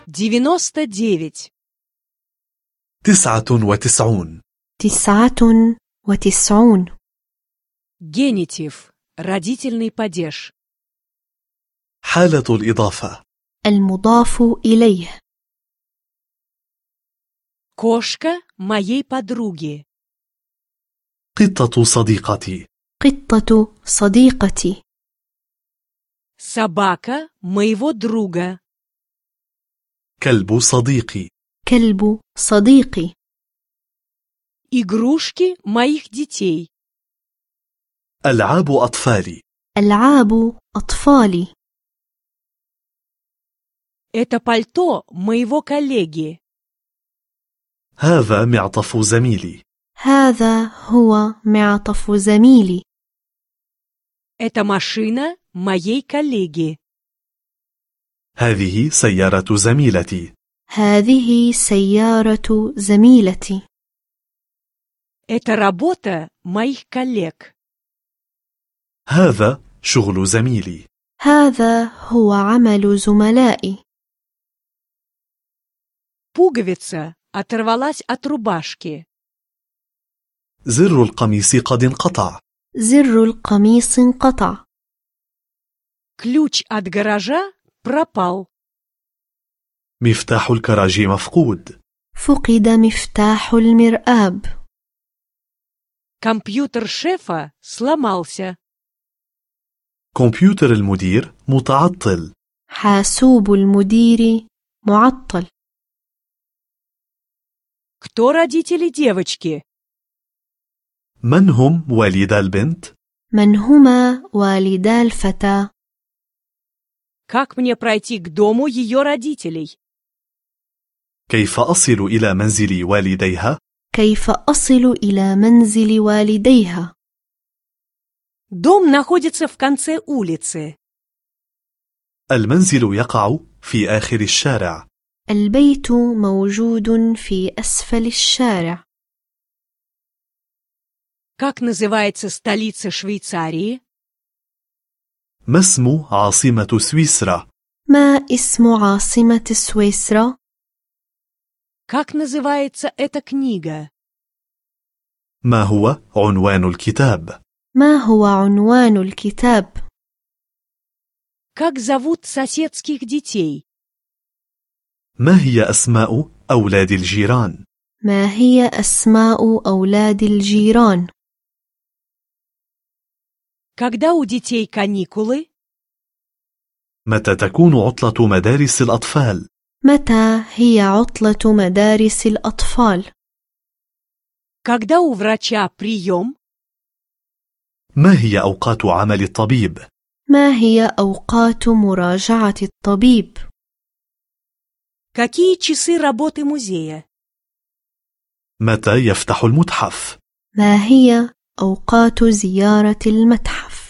99. 99. 99. Генитив. Родительный падеж. حالة الإضافة. المضاف إليه. Кошка моей подруги. قطة صديقتي. قطة صديقتي. Собака моего друга. كلب صديقي. كلب صديقي. Игрушки моих детей. ألعاب أطفالي. ألعاب أطفالي. Это пальто моего коллеги. هذا معطف زميلي. هذا هو معطف زميلي. Это машина моей коллеги. هذه سيارة زميلتي. هذه سيارة زميلتي. Это работа моих коллег. هذا شغل زميلي. هذا هو عمل زملائي. Пуговица оторвалась от рубашки. زر القميص قد انقطع. زر القميص انقطع. Ключ от гаража пропал. مفتاح الكراج مفقود. فقد مفتاح المرآب. Компьютер шефа сломался. كمبيوتر المدير متعطل. حاسوب المدير معطل. Кто родители девочки? من هم والدا البنت؟ من هما والدا الفتاة؟ Как мне пройти к дому ее родителей? كيف أصل إلى منزل والديها؟ كيف أصل إلى منزل والديها؟ Дом находится в конце улицы. المنزل يقع في آخر الشارع. البيت موجود في أسفل الشارع. Как называется столица Швейцарии? ما اسم عاصمة سويسرا؟ ما اسم عاصمة سويسرا؟ Как называется эта книга? ما هو عنوان الكتاب؟ ما هو عنوان الكتاب؟ Как зовут соседских детей? ما هي أسماء أولاد الجيران؟ ما هي أسماء أولاد الجيران؟ Когда у детей каникулы? متى تكون عطلة مدارس الأطفال؟ متى هي عطلة مدارس الأطفال؟ Когда у врача прием? ما هي أوقات عمل الطبيب؟ ما هي أوقات مراجعة الطبيب؟ Какие часы работы музея? متى يفتح المتحف؟ ما هي أوقات زيارة المتحف؟